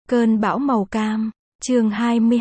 Cơn bão màu cam, chương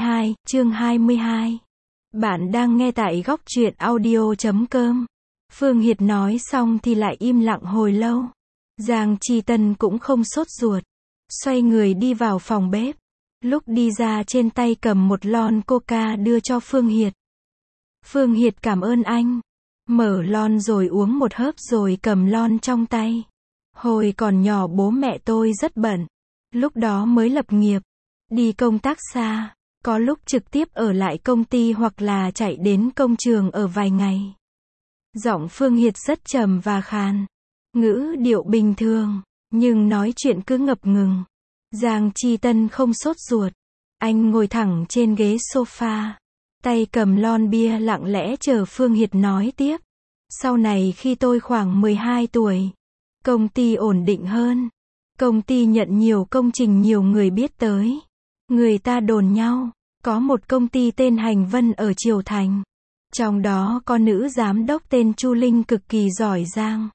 22. Bạn đang nghe tại góc truyện audio.com. Phương Hiệt nói xong thì lại im lặng hồi lâu. Giang Chi Tân cũng không sốt ruột. Xoay người đi vào phòng bếp. Lúc đi ra trên tay cầm một lon coca đưa cho Phương Hiệt. Phương Hiệt cảm ơn anh. Mở lon rồi uống một hớp rồi cầm lon trong tay. Hồi còn nhỏ bố mẹ tôi rất bận. Lúc đó mới lập nghiệp. Đi công tác xa. Có lúc trực tiếp ở lại công ty hoặc là chạy đến công trường ở vài ngày. Giọng Phương Hiệt rất trầm và khàn. Ngữ điệu bình thường, nhưng nói chuyện cứ ngập ngừng. Giang Chi Tân không sốt ruột. Anh ngồi thẳng trên ghế sofa. Tay cầm lon bia lặng lẽ chờ Phương Hiệt nói tiếp. Sau này khi tôi khoảng 12 tuổi, công ty ổn định hơn. Công ty nhận nhiều công trình nhiều người biết tới. Người ta đồn nhau, có một công ty tên Hành Vân ở Triều Thành. Trong đó có nữ giám đốc tên Chu Linh cực kỳ giỏi giang.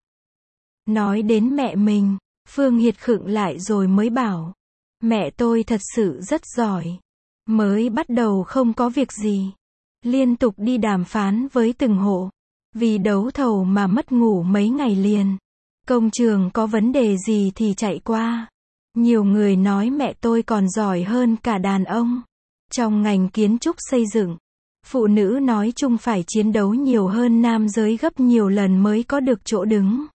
Nói đến mẹ mình, Phương Hiệt khựng lại rồi mới bảo. Mẹ tôi thật sự rất giỏi. Mới bắt đầu không có việc gì. Liên tục đi đàm phán với từng hộ. Vì đấu thầu mà mất ngủ mấy ngày liền. Công trường có vấn đề gì thì chạy qua. Nhiều người nói mẹ tôi còn giỏi hơn cả đàn ông. Trong ngành kiến trúc xây dựng, phụ nữ nói chung phải chiến đấu nhiều hơn nam giới gấp nhiều lần mới có được chỗ đứng.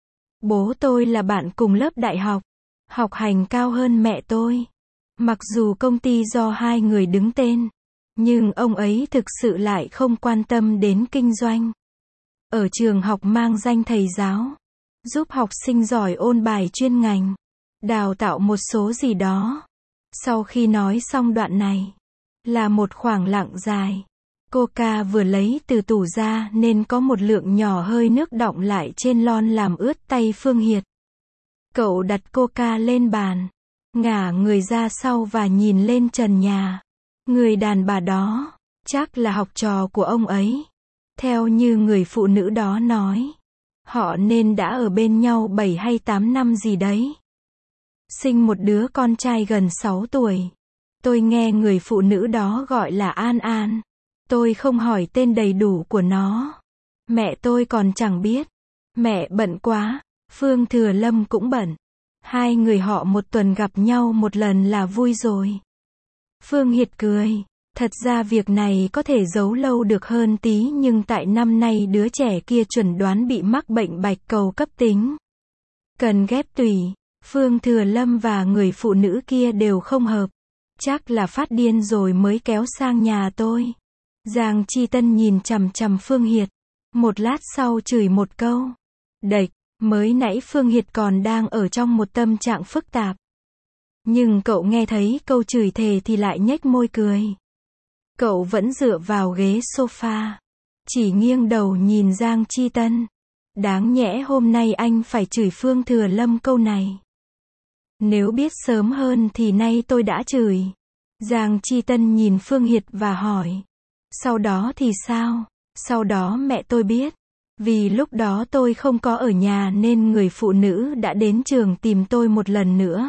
Bố tôi là bạn cùng lớp đại học, học hành cao hơn mẹ tôi. Mặc dù công ty do hai người đứng tên, nhưng ông ấy thực sự lại không quan tâm đến kinh doanh. Ở trường học mang danh thầy giáo, giúp học sinh giỏi ôn bài chuyên ngành, đào tạo một số gì đó. Sau khi nói xong đoạn này, là một khoảng lặng dài. Coca vừa lấy từ tủ ra nên có một lượng nhỏ hơi nước đọng lại trên lon làm ướt tay Phương Hiệt. Cậu đặt coca lên bàn, ngả người ra sau và nhìn lên trần nhà. Người đàn bà đó, chắc là học trò của ông ấy. Theo như người phụ nữ đó nói, họ nên đã ở bên nhau 7 hay 8 năm gì đấy. Sinh một đứa con trai gần 6 tuổi. Tôi nghe người phụ nữ đó gọi là An An. Tôi không hỏi tên đầy đủ của nó. Mẹ tôi còn chẳng biết. Mẹ bận quá. Phương Thừa Lâm cũng bận. Hai người họ một tuần gặp nhau một lần là vui rồi. Phương Hiệt cười. Thật ra việc này có thể giấu lâu được hơn tí, nhưng tại năm nay đứa trẻ kia chuẩn đoán bị mắc bệnh bạch cầu cấp tính. Cần ghép tủy. Phương Thừa Lâm và người phụ nữ kia đều không hợp. Chắc là phát điên rồi mới kéo sang nhà tôi. Giang Chi Tân nhìn chằm chằm Phương Hiệt. Một lát sau chửi một câu. Đệch, mới nãy Phương Hiệt còn đang ở trong một tâm trạng phức tạp. Nhưng cậu nghe thấy câu chửi thề thì lại nhếch môi cười. Cậu vẫn dựa vào ghế sofa. Chỉ nghiêng đầu nhìn Giang Chi Tân. Đáng nhẽ hôm nay anh phải chửi Phương Thừa Lâm câu này. Nếu biết sớm hơn thì nay tôi đã chửi. Giang Chi Tân nhìn Phương Hiệt và hỏi. Sau đó thì sao? Sau đó mẹ tôi biết. Vì lúc đó tôi không có ở nhà nên người phụ nữ đã đến trường tìm tôi một lần nữa.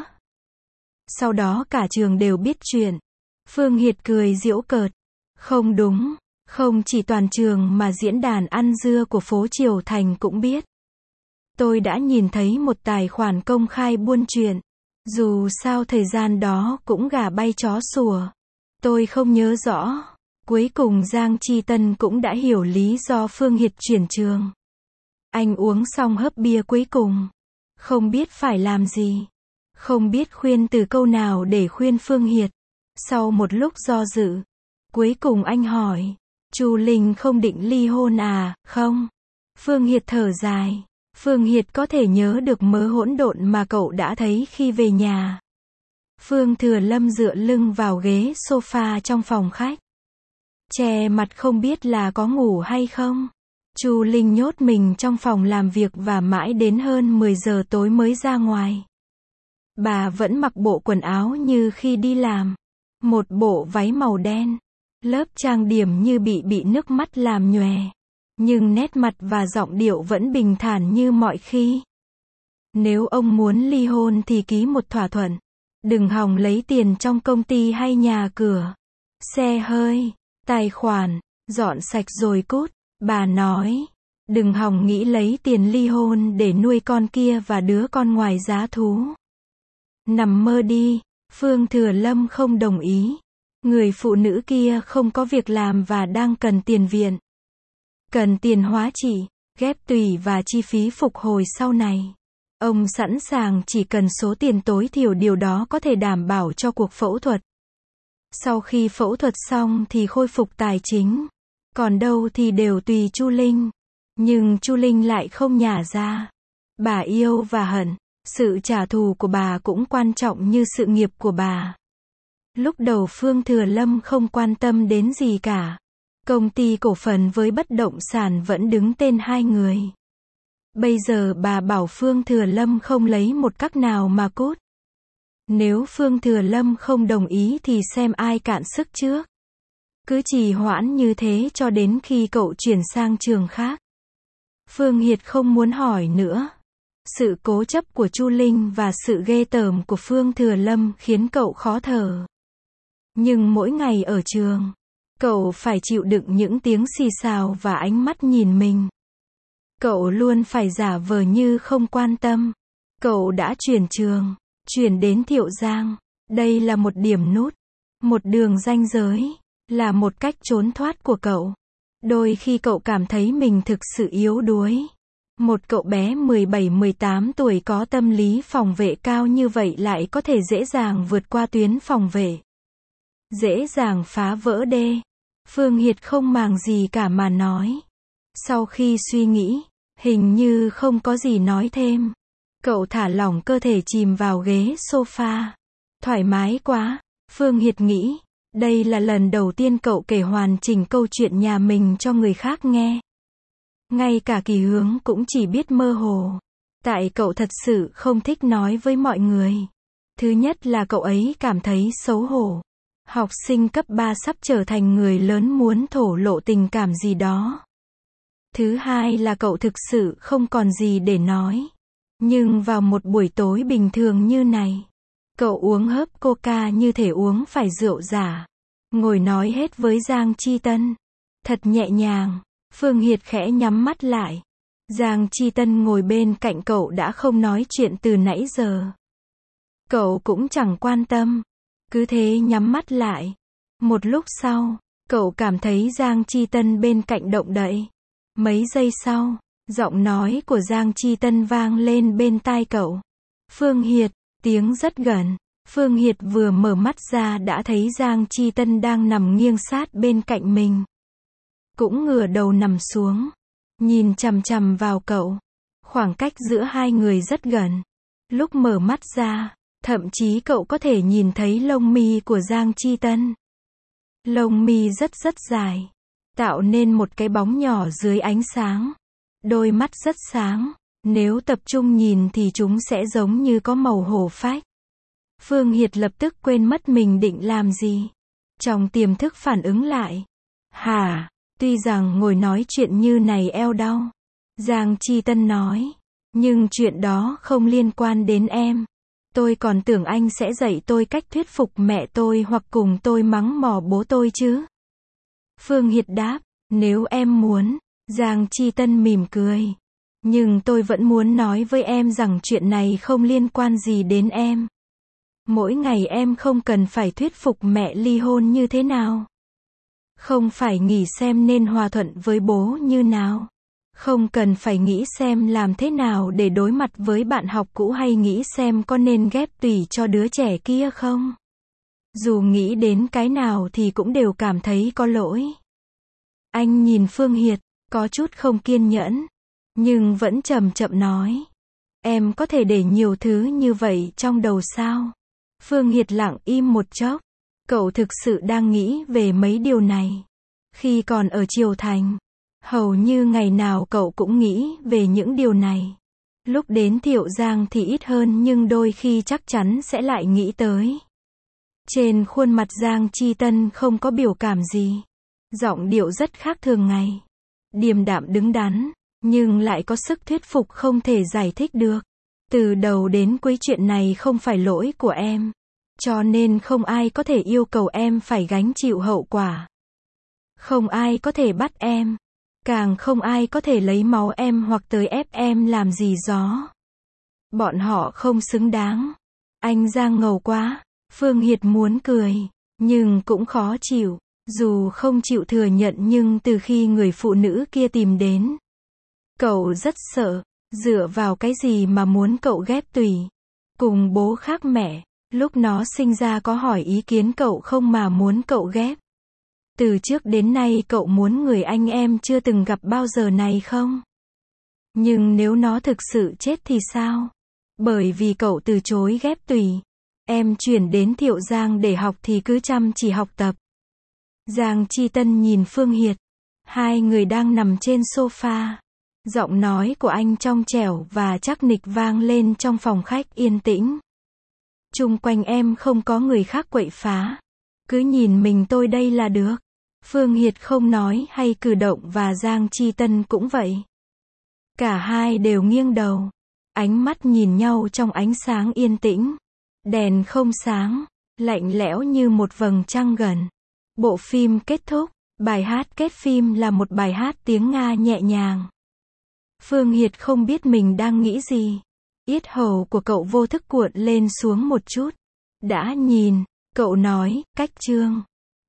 Sau đó cả trường đều biết chuyện. Phương Hiệt cười giễu cợt. Không đúng, không chỉ toàn trường mà diễn đàn ăn dưa của phố Triều Thành cũng biết. Tôi đã nhìn thấy một tài khoản công khai buôn chuyện. Dù sao thời gian đó cũng gà bay chó sủa. Tôi không nhớ rõ. Cuối cùng Giang Chi Tân cũng đã hiểu lý do Phương Hiệt chuyển trường. Anh uống xong hớp bia cuối cùng. Không biết phải làm gì. Không biết khuyên từ câu nào để khuyên Phương Hiệt. Sau một lúc do dự, cuối cùng anh hỏi. Chu Linh không định ly hôn à, không? Phương Hiệt thở dài. Phương Hiệt có thể nhớ được mớ hỗn độn mà cậu đã thấy khi về nhà. Phương Thừa Lâm dựa lưng vào ghế sofa trong phòng khách. Che mặt không biết là có ngủ hay không. Chu Linh nhốt mình trong phòng làm việc và mãi đến hơn 10 giờ tối mới ra ngoài. Bà vẫn mặc bộ quần áo như khi đi làm. Một bộ váy màu đen. Lớp trang điểm như bị nước mắt làm nhòe. Nhưng nét mặt và giọng điệu vẫn bình thản như mọi khi. Nếu ông muốn ly hôn thì ký một thỏa thuận. Đừng hòng lấy tiền trong công ty hay nhà cửa, xe hơi, tài khoản, dọn sạch rồi cút. Bà nói, đừng hòng nghĩ lấy tiền ly hôn để nuôi con kia và đứa con ngoài giá thú. Nằm mơ đi. Phương Thừa Lâm không đồng ý. Người phụ nữ kia không có việc làm và đang cần tiền viện. Cần tiền hóa trị, ghép tủy và chi phí phục hồi sau này. Ông sẵn sàng chỉ cần số tiền tối thiểu điều đó có thể đảm bảo cho cuộc phẫu thuật. Sau khi phẫu thuật xong thì khôi phục tài chính. Còn đâu thì đều tùy Chu Linh. Nhưng Chu Linh lại không nhả ra. Bà yêu và hận. Sự trả thù của bà cũng quan trọng như sự nghiệp của bà. Lúc đầu Phương Thừa Lâm không quan tâm đến gì cả. Công ty cổ phần với bất động sản vẫn đứng tên hai người. Bây giờ bà bảo Phương Thừa Lâm không lấy một cách nào mà cút. Nếu Phương Thừa Lâm không đồng ý thì xem ai cạn sức trước. Cứ trì hoãn như thế cho đến khi cậu chuyển sang trường khác. Phương Hiệt không muốn hỏi nữa. Sự cố chấp của Chu Linh và sự ghê tởm của Phương Thừa Lâm khiến cậu khó thở. Nhưng mỗi ngày ở trường, cậu phải chịu đựng những tiếng xì xào và ánh mắt nhìn mình. Cậu luôn phải giả vờ như không quan tâm. Cậu đã chuyển trường, chuyển đến Thiệu Giang. Đây là một điểm nút, một đường ranh giới, là một cách trốn thoát của cậu. Đôi khi cậu cảm thấy mình thực sự yếu đuối. Một cậu bé 17-18 tuổi có tâm lý phòng vệ cao như vậy lại có thể dễ dàng vượt qua tuyến phòng vệ. Dễ dàng phá vỡ đê. Phương Hiệt không màng gì cả mà nói. Sau khi suy nghĩ, hình như không có gì nói thêm. Cậu thả lỏng cơ thể chìm vào ghế sofa. Thoải mái quá, Phương Hiệt nghĩ. Đây là lần đầu tiên cậu kể hoàn chỉnh câu chuyện nhà mình cho người khác nghe. Ngay cả Kỳ Hướng cũng chỉ biết mơ hồ. Tại cậu thật sự không thích nói với mọi người. Thứ nhất là cậu ấy cảm thấy xấu hổ. Học sinh cấp 3 sắp trở thành người lớn muốn thổ lộ tình cảm gì đó. Thứ hai là cậu thực sự không còn gì để nói. Nhưng vào một buổi tối bình thường như này, cậu uống hớp coca như thể uống phải rượu giả. Ngồi nói hết với Giang Chi Tân. Thật nhẹ nhàng. Phương Hiệt khẽ nhắm mắt lại. Giang Chi Tân ngồi bên cạnh cậu đã không nói chuyện từ nãy giờ. Cậu cũng chẳng quan tâm. Cứ thế nhắm mắt lại. Một lúc sau, cậu cảm thấy Giang Chi Tân bên cạnh động đậy. Mấy giây sau, giọng nói của Giang Chi Tân vang lên bên tai cậu. Phương Hiệt, tiếng rất gần. Phương Hiệt vừa mở mắt ra đã thấy Giang Chi Tân đang nằm nghiêng sát bên cạnh mình. Cũng ngửa đầu nằm xuống, nhìn chằm chằm vào cậu. Khoảng cách giữa hai người rất gần. Lúc mở mắt ra, thậm chí cậu có thể nhìn thấy lông mi của Giang Chi Tân. Lông mi rất dài, tạo nên một cái bóng nhỏ dưới ánh sáng. Đôi mắt rất sáng, nếu tập trung nhìn thì chúng sẽ giống như có màu hổ phách. Phương Hiệt lập tức quên mất mình định làm gì. Trong tiềm thức phản ứng lại. Hả? Tuy rằng ngồi nói chuyện như này eo đau. Giang Chi Tân nói. Nhưng chuyện đó không liên quan đến em. Tôi còn tưởng anh sẽ dạy tôi cách thuyết phục mẹ tôi hoặc cùng tôi mắng mỏ bố tôi chứ. Phương Hiệt đáp. Nếu em muốn. Giang Chi Tân mỉm cười. Nhưng tôi vẫn muốn nói với em rằng chuyện này không liên quan gì đến em. Mỗi ngày em không cần phải thuyết phục mẹ ly hôn như thế nào. Không phải nghĩ xem nên hòa thuận với bố như nào. Không cần phải nghĩ xem làm thế nào để đối mặt với bạn học cũ hay nghĩ xem có nên ghép tủy cho đứa trẻ kia không. Dù nghĩ đến cái nào thì cũng đều cảm thấy có lỗi. Anh nhìn Phương Hiệt, có chút không kiên nhẫn, nhưng vẫn chậm chậm nói. Em có thể để nhiều thứ như vậy trong đầu sao? Phương Hiệt lặng im một chốc. Cậu thực sự đang nghĩ về mấy điều này. Khi còn ở Triều Thành, hầu như ngày nào cậu cũng nghĩ về những điều này. Lúc đến Thiệu Giang thì ít hơn nhưng đôi khi chắc chắn sẽ lại nghĩ tới. Trên khuôn mặt Giang Chi Tân không có biểu cảm gì. Giọng điệu rất khác thường ngày. Điềm đạm đứng đắn, nhưng lại có sức thuyết phục không thể giải thích được. Từ đầu đến cuối chuyện này không phải lỗi của em. Cho nên không ai có thể yêu cầu em phải gánh chịu hậu quả. Không ai có thể bắt em. Càng không ai có thể lấy máu em hoặc tới ép em làm gì đó. Bọn họ không xứng đáng. Anh Giang ngầu quá. Phương Hiệt muốn cười, nhưng cũng khó chịu. Dù không chịu thừa nhận nhưng từ khi người phụ nữ kia tìm đến, cậu rất sợ. Dựa vào cái gì mà muốn cậu ghép tùy? Cùng bố khác mẹ, lúc nó sinh ra có hỏi ý kiến cậu không mà muốn cậu ghép? Từ trước đến nay cậu muốn người anh em chưa từng gặp bao giờ này không? Nhưng nếu nó thực sự chết thì sao? Bởi vì cậu từ chối ghép tùy. Em chuyển đến Thiệu Giang để học thì cứ chăm chỉ học tập. Giang Chi Tân nhìn Phương Hiệt. Hai người đang nằm trên sofa. Giọng nói của anh trong trẻo và chắc nịch vang lên trong phòng khách yên tĩnh. Chung quanh em không có người khác quậy phá. Cứ nhìn mình tôi đây là được. Phương Hiệt không nói hay cử động và Giang Chi Tân cũng vậy. Cả hai đều nghiêng đầu. Ánh mắt nhìn nhau trong ánh sáng yên tĩnh. Đèn không sáng, lạnh lẽo như một vầng trăng gần. Bộ phim kết thúc. Bài hát kết phim là một bài hát tiếng Nga nhẹ nhàng. Phương Hiệt không biết mình đang nghĩ gì. Yết hầu của cậu vô thức cuộn lên xuống một chút. Đã nhìn, cậu nói, cách chương.